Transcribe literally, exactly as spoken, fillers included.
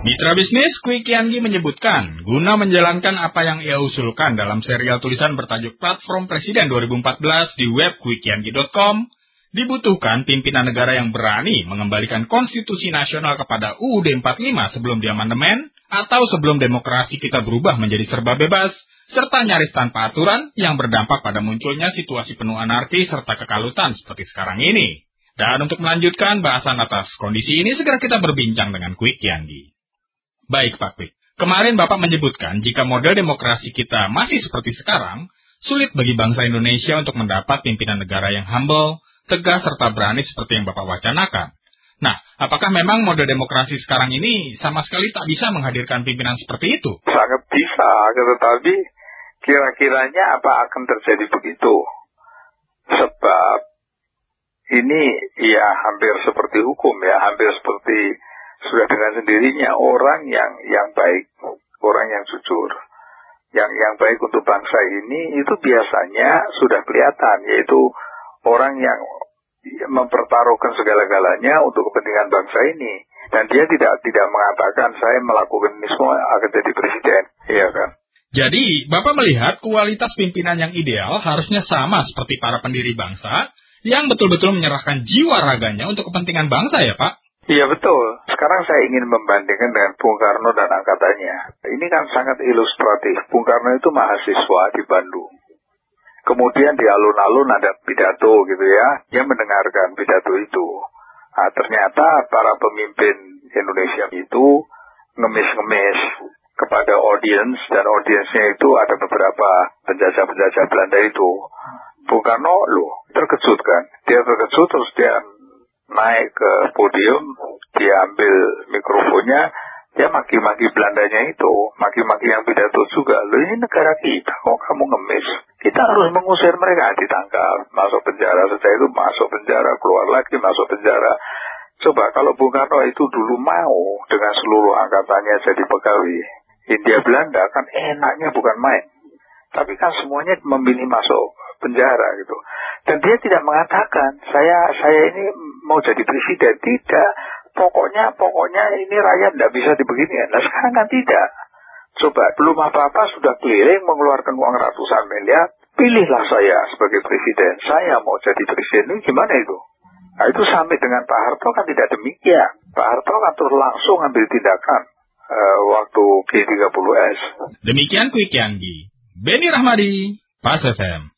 Mitra bisnis Kwi Kiangi menyebutkan, guna menjalankan apa yang ia usulkan dalam serial tulisan bertajuk Platform Presiden dua ribu empat belas di web kwi kiangi dot com, dibutuhkan pimpinan negara yang berani mengembalikan konstitusi nasional kepada U U D empat puluh lima sebelum diamandemen, atau sebelum demokrasi kita berubah menjadi serba bebas, serta nyaris tanpa aturan yang berdampak pada munculnya situasi penuh anarki serta kekalutan seperti sekarang ini. Dan untuk melanjutkan bahasan atas kondisi ini, segera kita berbincang dengan Kwi Kiangi. Baik Pak Kwi, kemarin Bapak menyebutkan jika model demokrasi kita masih seperti sekarang, sulit bagi bangsa Indonesia untuk mendapat pimpinan negara yang humble, tegas serta berani seperti yang Bapak wacanakan. Nah, apakah memang model demokrasi sekarang ini sama sekali tak bisa menghadirkan pimpinan seperti itu? Sangat bisa, tetapi kira-kiranya apa akan terjadi begitu? Sebab ini ya hampir seperti hukum ya, hampir seperti sudah dengan sendirinya orang yang yang baik, orang yang jujur, yang yang baik untuk bangsa ini itu biasanya sudah kelihatan, yaitu orang yang mempertaruhkan segala-galanya untuk kepentingan bangsa ini, dan dia tidak tidak mengatakan saya melakukan ini semua akan jadi presiden, iya kan? Jadi Bapak melihat kualitas pimpinan yang ideal harusnya sama seperti para pendiri bangsa yang betul-betul menyerahkan jiwa raganya untuk kepentingan bangsa ya Pak? Iya betul. Sekarang saya ingin membandingkan dengan Bung Karno dan angkatannya. Ini kan sangat ilustratif. Bung Karno itu mahasiswa di Bandung. Kemudian di alun-alun ada pidato gitu ya. Dia mendengarkan pidato itu. Nah, ternyata para pemimpin Indonesia itu ngemis-ngemis kepada audiens. Dan audiensnya itu ada beberapa penjajah-penjajah Belanda itu. Bung Karno loh terkejut kan. Dia terkejut terus dia naik ke podium, dia ambil mikrofonnya, dia maki-maki Belandanya itu, maki-maki yang pidato juga. Loh ini negara kita, kok kamu ngemis? Kita harus mengusir mereka, ditangkap, masuk penjara. Setelah itu masuk penjara, keluar lagi masuk penjara. Coba kalau Bung Karno itu dulu mau dengan seluruh angkatannya jadi pegawai Hindia Belanda, kan enaknya bukan main. Tapi kan semuanya memilih masuk penjara gitu. Dan dia tidak mengatakan saya saya ini mau jadi presiden, tidak. Pokoknya pokoknya ini rakyat tidak bisa dibeginian. Nah sekarang kan tidak. Coba belum apa-apa sudah keliling mengeluarkan uang ratusan miliar. Pilihlah saya sebagai presiden. Saya mau jadi presiden, ini gimana itu? Nah itu sampai dengan Pak Harto kan tidak demikian. Pak Harto kan terus langsung ambil tindakan uh, waktu G tiga puluh S. Demikian Kwi Kiangi. Beni Rahmadi, Pas F M.